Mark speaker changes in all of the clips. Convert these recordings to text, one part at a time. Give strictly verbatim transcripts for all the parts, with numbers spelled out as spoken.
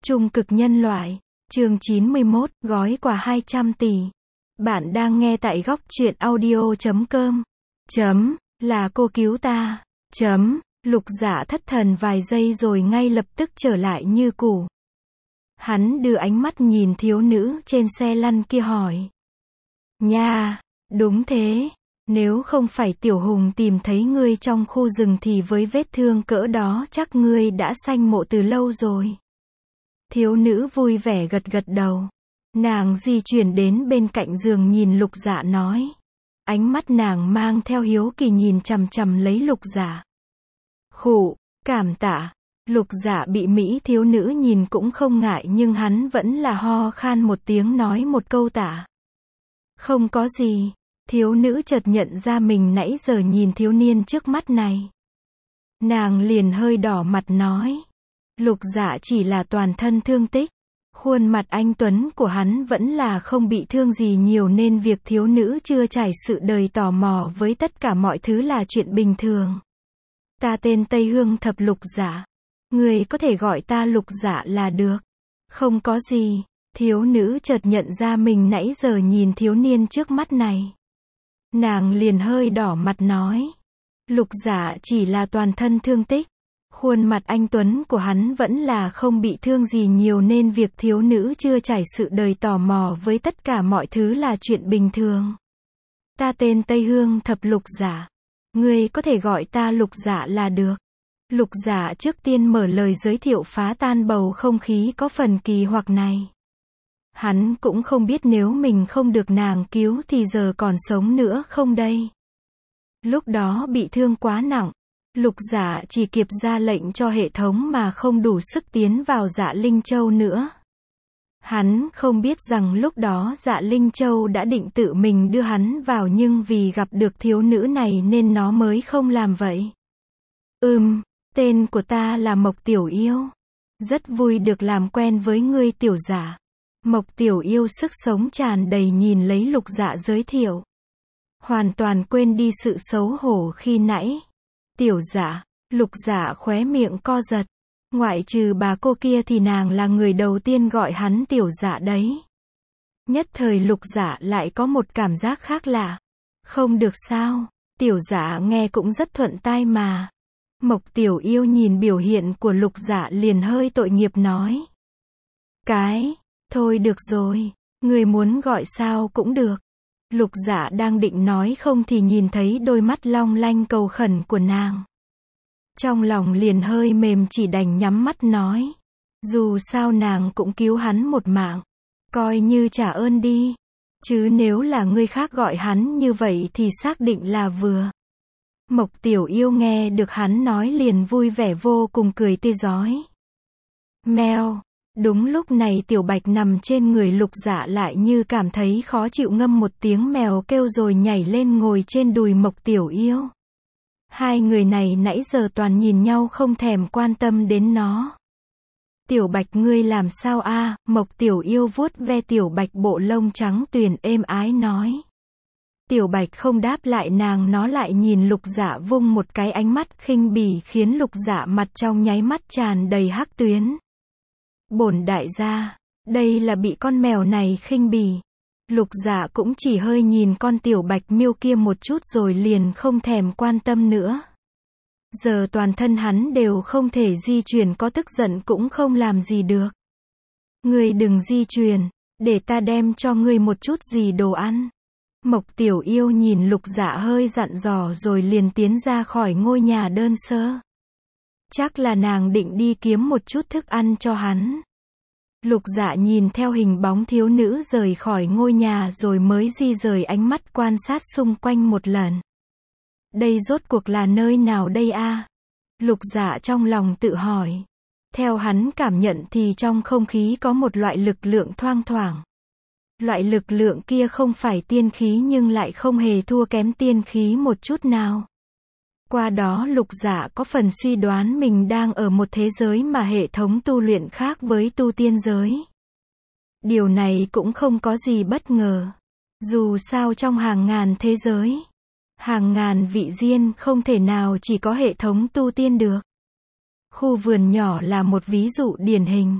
Speaker 1: Trung cực nhân loại. Chương chín mươi mốt, gói quà hai trăm tỷ. Bạn đang nghe tại góc truyện audio chấm com. Chấm, là cô cứu ta. Chấm, Lục Dạ thất thần vài giây rồi ngay lập tức trở lại như cũ. Hắn đưa ánh mắt nhìn thiếu nữ trên xe lăn kia hỏi. Nha, đúng thế. Nếu không phải Tiểu Hùng tìm thấy ngươi trong khu rừng thì với vết thương cỡ đó chắc ngươi đã sanh mộ từ lâu rồi. Thiếu nữ vui vẻ gật gật đầu. Nàng di chuyển đến bên cạnh giường nhìn Lục Dạ nói. Ánh mắt nàng mang theo hiếu kỳ nhìn chằm chằm lấy Lục Dạ. Khụ, cảm tạ. Lục Dạ bị Mỹ thiếu nữ nhìn cũng không ngại nhưng hắn vẫn là ho khan một tiếng nói một câu tạ. Không có gì. Thiếu nữ chợt nhận ra mình nãy giờ nhìn thiếu niên trước mắt này. Nàng liền hơi đỏ mặt nói. Lục Dạ chỉ là toàn thân thương tích. Khuôn mặt anh tuấn của hắn vẫn là không bị thương gì nhiều nên việc thiếu nữ chưa trải sự đời tò mò với tất cả mọi thứ là chuyện bình thường. Ta tên Tây Hương Thập Lục Dạ. Người có thể gọi ta Lục Dạ là được. Không có gì. Thiếu nữ chợt nhận ra mình nãy giờ nhìn thiếu niên trước mắt này. Nàng liền hơi đỏ mặt nói. Lục Dạ chỉ là toàn thân thương tích. Khuôn mặt anh tuấn của hắn vẫn là không bị thương gì nhiều nên việc thiếu nữ chưa trải sự đời tò mò với tất cả mọi thứ là chuyện bình thường. Ta tên Tây Hương Thập Lục Dạ. Ngươi có thể gọi ta Lục Dạ là được. Lục Dạ trước tiên mở lời giới thiệu phá tan bầu không khí có phần kỳ hoặc này. Hắn cũng không biết nếu mình không được nàng cứu thì giờ còn sống nữa không đây. Lúc đó bị thương quá nặng. Lục Dạ chỉ kịp ra lệnh cho hệ thống mà không đủ sức tiến vào Dạ Linh Châu nữa. Hắn không biết rằng lúc đó Dạ Linh Châu đã định tự mình đưa hắn vào nhưng vì gặp được thiếu nữ này nên nó mới không làm vậy. Ừm, tên của ta là Mộc Tiểu Yêu. Rất vui được làm quen với ngươi Tiểu Dạ. Mộc Tiểu Yêu sức sống tràn đầy nhìn lấy Lục Dạ giới thiệu. Hoàn toàn quên đi sự xấu hổ khi nãy. Tiểu Dạ, Lục Dạ khóe miệng co giật. Ngoại trừ bà cô kia thì nàng là người đầu tiên gọi hắn Tiểu Dạ đấy. Nhất thời Lục Dạ lại có một cảm giác khác lạ. Không được sao, Tiểu Dạ nghe cũng rất thuận tai mà. Mộc Tiểu Yêu nhìn biểu hiện của Lục Dạ liền hơi tội nghiệp nói. Cái, thôi được rồi, người muốn gọi sao cũng được. Lục Dạ đang định nói không thì nhìn thấy đôi mắt long lanh cầu khẩn của nàng. Trong lòng liền hơi mềm chỉ đành nhắm mắt nói. Dù sao nàng cũng cứu hắn một mạng. Coi như trả ơn đi. Chứ nếu là người khác gọi hắn như vậy thì xác định là vừa. Mộc Tiểu Yêu nghe được hắn nói liền vui vẻ vô cùng cười tươi rói. Mèo. Đúng lúc này Tiểu Bạch nằm trên người Lục Dạ lại như cảm thấy khó chịu ngâm một tiếng mèo kêu rồi nhảy lên ngồi trên đùi Mộc Tiểu Yêu. Hai người này nãy giờ toàn nhìn nhau không thèm quan tâm đến nó. Tiểu Bạch ngươi làm sao a? Mộc Tiểu Yêu vuốt ve Tiểu Bạch bộ lông trắng tuyền êm ái nói. Tiểu Bạch không đáp lại nàng nó lại nhìn Lục Dạ vung một cái ánh mắt khinh bỉ khiến Lục Dạ mặt trong nháy mắt tràn đầy hắc tuyến. Bổn đại gia, đây là bị con mèo này khinh bỉ. Lục Dạ cũng chỉ hơi nhìn con Tiểu Bạch miêu kia một chút rồi liền không thèm quan tâm nữa. Giờ toàn thân hắn đều không thể di chuyển có tức giận cũng không làm gì được. Ngươi đừng di chuyển, để ta đem cho ngươi một chút gì đồ ăn. Mộc Tiểu Yêu nhìn Lục Dạ hơi dặn dò rồi liền tiến ra khỏi ngôi nhà đơn sơ. Chắc là nàng định đi kiếm một chút thức ăn cho hắn. Lục Dạ nhìn theo hình bóng thiếu nữ rời khỏi ngôi nhà rồi mới di rời ánh mắt quan sát xung quanh một lần. Đây rốt cuộc là nơi nào đây a? Lục Dạ trong lòng tự hỏi. Theo hắn cảm nhận thì trong không khí có một loại lực lượng thoang thoảng. Loại lực lượng kia không phải tiên khí nhưng lại không hề thua kém tiên khí một chút nào. Qua đó Lục Dạ có phần suy đoán mình đang ở một thế giới mà hệ thống tu luyện khác với tu tiên giới. Điều này cũng không có gì bất ngờ. Dù sao trong hàng ngàn thế giới, hàng ngàn vị diên không thể nào chỉ có hệ thống tu tiên được. Khu vườn nhỏ là một ví dụ điển hình.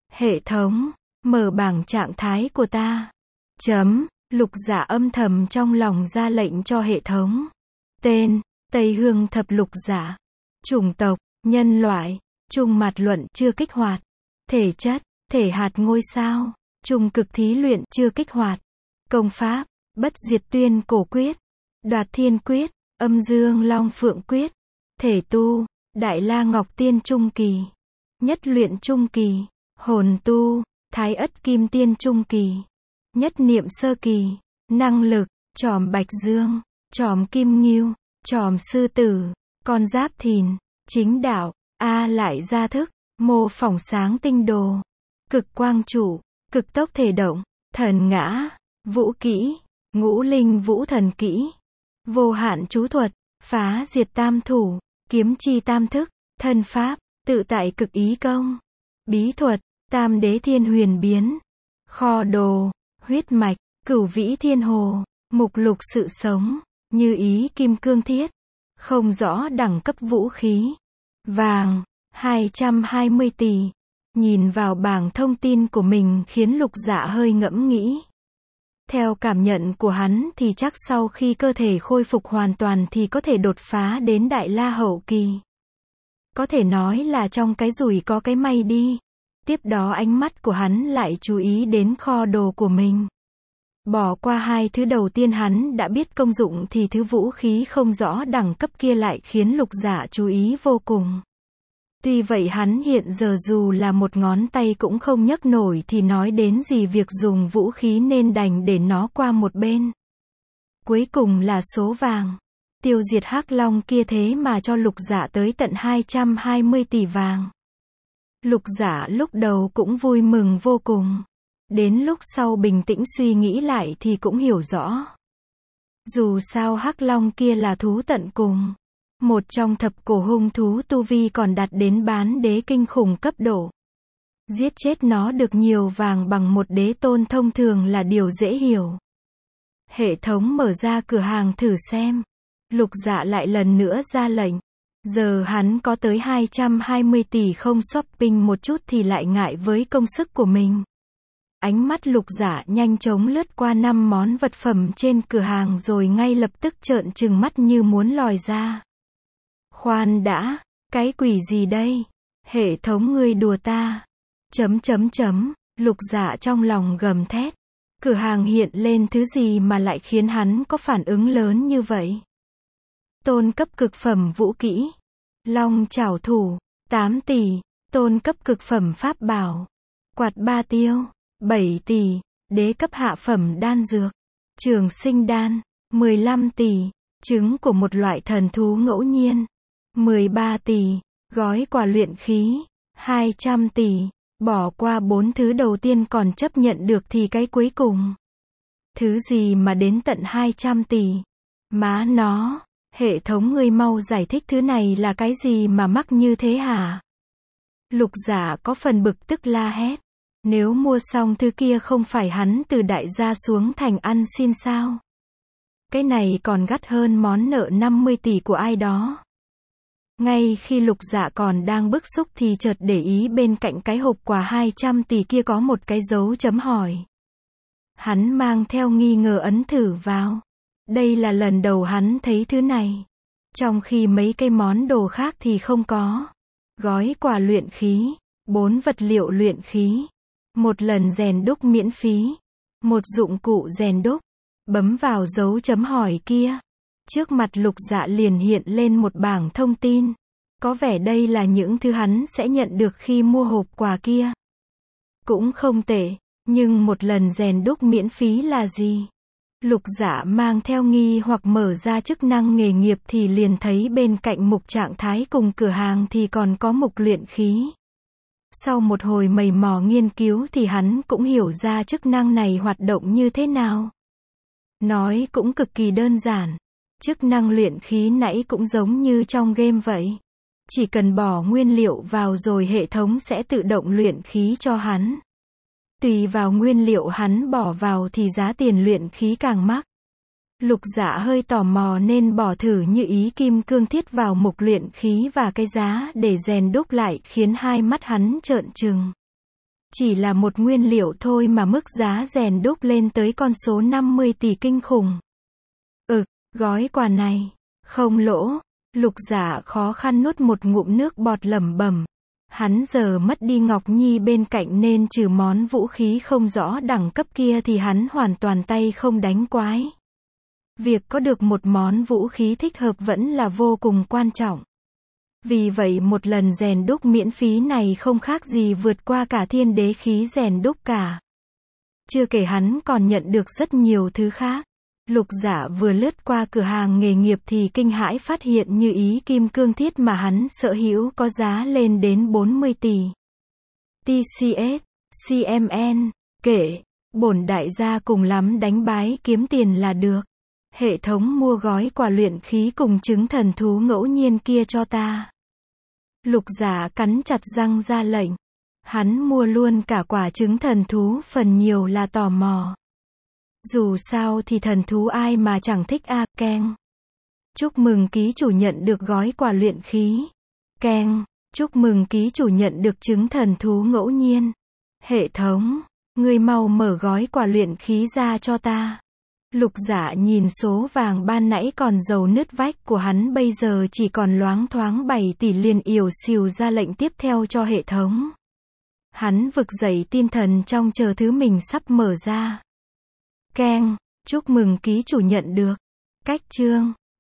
Speaker 1: Hệ thống, mở bảng trạng thái của ta. Chấm, Lục Dạ âm thầm trong lòng ra lệnh cho hệ thống. Tên, Tây Hương Thập Lục Dạ. Chủng tộc, nhân loại. Trung mạt luận chưa kích hoạt. Thể chất, thể hạt ngôi sao. Trung cực thí luyện chưa kích hoạt. Công pháp, bất diệt tuyên cổ quyết. Đoạt thiên quyết, âm dương long phượng quyết. Thể tu, đại la ngọc tiên trung kỳ. Nhất luyện trung kỳ. Hồn tu, thái ất kim tiên trung kỳ. Nhất niệm sơ kỳ. Năng lực, tròm bạch dương, tròm kim ngưu, tròm sư tử, con giáp thìn. Chính đạo, A lại gia thức, mô phỏng sáng tinh đồ. Cực quang trụ, cực tốc thể động, thần ngã, vũ kỹ, ngũ linh vũ thần kỹ. Vô hạn chú thuật, phá diệt tam thủ, kiếm chi tam thức, thân pháp, tự tại cực ý công. Bí thuật, tam đế thiên huyền biến. Kho đồ, huyết mạch, cửu vĩ thiên hồ, mục lục sự sống, như ý kim cương thiết. Không rõ đẳng cấp vũ khí. Vàng, hai trăm hai mươi tỷ. Nhìn vào bảng thông tin của mình khiến Lục Dạ hơi ngẫm nghĩ. Theo cảm nhận của hắn thì chắc sau khi cơ thể khôi phục hoàn toàn thì có thể đột phá đến đại la hậu kỳ. Có thể nói là trong cái rủi có cái may đi. Tiếp đó ánh mắt của hắn lại chú ý đến kho đồ của mình. Bỏ qua hai thứ đầu tiên hắn đã biết công dụng thì thứ vũ khí không rõ đẳng cấp kia lại khiến Lục Dạ chú ý vô cùng. Tuy vậy hắn hiện giờ dù là một ngón tay cũng không nhấc nổi thì nói đến gì việc dùng vũ khí nên đành để nó qua một bên. Cuối cùng là số vàng. Tiêu diệt Hắc Long kia thế mà cho Lục Dạ tới tận hai trăm hai mươi tỷ vàng. Lục Dạ lúc đầu cũng vui mừng vô cùng. Đến lúc sau bình tĩnh suy nghĩ lại thì cũng hiểu rõ. Dù sao Hắc Long kia là thú tận cùng. Một trong thập cổ hung thú tu vi còn đạt đến bán đế kinh khủng cấp độ. Giết chết nó được nhiều vàng bằng một đế tôn thông thường là điều dễ hiểu. Hệ thống mở ra cửa hàng thử xem. Lục Dạ lại lần nữa ra lệnh. Giờ hắn có tới hai trăm hai mươi tỷ không shopping một chút thì lại ngại với công sức của mình. Ánh mắt Lục Dạ nhanh chóng lướt qua năm món vật phẩm trên cửa hàng rồi ngay lập tức trợn trừng mắt như muốn lòi ra. Khoan đã, cái quỷ gì đây? Hệ thống ngươi đùa ta. Chấm chấm chấm, Lục Dạ trong lòng gầm thét. Cửa hàng hiện lên thứ gì mà lại khiến hắn có phản ứng lớn như vậy? Tôn cấp cực phẩm vũ kỹ. Long chảo thủ, tám tỷ. Tôn cấp cực phẩm pháp bảo. Quạt ba tiêu, bảy tỷ. Đế cấp hạ phẩm đan dược. Trường sinh đan, mười lăm tỷ. Trứng của một loại thần thú ngẫu nhiên. mười ba tỷ. Gói quà luyện khí. hai trăm tỷ. Bỏ qua bốn thứ đầu tiên còn chấp nhận được thì cái cuối cùng. Thứ gì mà đến tận hai trăm tỷ? Má nó, hệ thống ngươi mau giải thích thứ này là cái gì mà mắc như thế hả? Lục Dạ có phần bực tức la hét. Nếu mua xong thứ kia không phải hắn từ đại gia xuống thành ăn xin sao? Cái này còn gắt hơn món nợ năm mươi tỷ của ai đó. Ngay khi Lục Dạ còn đang bức xúc thì chợt để ý bên cạnh cái hộp quà hai trăm tỷ kia có một cái dấu chấm hỏi. Hắn mang theo nghi ngờ ấn thử vào. Đây là lần đầu hắn thấy thứ này. Trong khi mấy cái món đồ khác thì không có. Gói quà luyện khí, bốn vật liệu luyện khí, một lần rèn đúc miễn phí, một dụng cụ rèn đúc. Bấm vào dấu chấm hỏi kia. Trước mặt Lục Dạ liền hiện lên một bảng thông tin. Có vẻ đây là những thứ hắn sẽ nhận được khi mua hộp quà kia. Cũng không tệ, nhưng một lần rèn đúc miễn phí là gì? Lục Dạ mang theo nghi hoặc mở ra chức năng nghề nghiệp thì liền thấy bên cạnh mục trạng thái cùng cửa hàng thì còn có mục luyện khí. Sau một hồi mày mò nghiên cứu thì hắn cũng hiểu ra chức năng này hoạt động như thế nào. Nói cũng cực kỳ đơn giản. Chức năng luyện khí nãy cũng giống như trong game vậy. Chỉ cần bỏ nguyên liệu vào rồi hệ thống sẽ tự động luyện khí cho hắn. Tùy vào nguyên liệu hắn bỏ vào thì giá tiền luyện khí càng mắc. Lục Dạ hơi tò mò nên bỏ thử như ý kim cương thiết vào mục luyện khí và cái giá để rèn đúc lại khiến hai mắt hắn trợn trừng. Chỉ là một nguyên liệu thôi mà mức giá rèn đúc lên tới con số năm mươi tỷ kinh khủng. Ừ, gói quà này, không lỗ. Lục Dạ khó khăn nuốt một ngụm nước bọt lẩm bẩm. Hắn giờ mất đi Ngọc Nhi bên cạnh nên trừ món vũ khí không rõ đẳng cấp kia thì hắn hoàn toàn tay không đánh quái. Việc có được một món vũ khí thích hợp vẫn là vô cùng quan trọng. Vì vậy một lần rèn đúc miễn phí này không khác gì vượt qua cả thiên đế khí rèn đúc cả. Chưa kể hắn còn nhận được rất nhiều thứ khác. Lục Dạ vừa lướt qua cửa hàng nghề nghiệp thì kinh hãi phát hiện như ý kim cương thiết mà hắn sở hữu có giá lên đến bốn mươi tỷ. tê xê ét, xê em en, kệ, bổn đại gia cùng lắm đánh bái kiếm tiền là được. Hệ thống mua gói quà luyện khí cùng trứng thần thú ngẫu nhiên kia cho ta. Lục Dạ cắn chặt răng ra lệnh. Hắn mua luôn cả quả trứng thần thú, phần nhiều là tò mò. Dù sao thì thần thú ai mà chẳng thích a, keng. Chúc mừng ký chủ nhận được gói quà luyện khí. Keng. Chúc mừng ký chủ nhận được trứng thần thú ngẫu nhiên. Hệ thống, ngươi mau mở gói quà luyện khí ra cho ta. Lục Dạ nhìn số vàng ban nãy còn dầu nứt vách của hắn bây giờ chỉ còn loáng thoáng bảy tỷ, liền ỉu xìu ra lệnh tiếp theo cho hệ thống. Hắn vực dậy tinh thần trong chờ thứ mình sắp mở ra. Keng, chúc mừng ký chủ nhận được. Cách chương.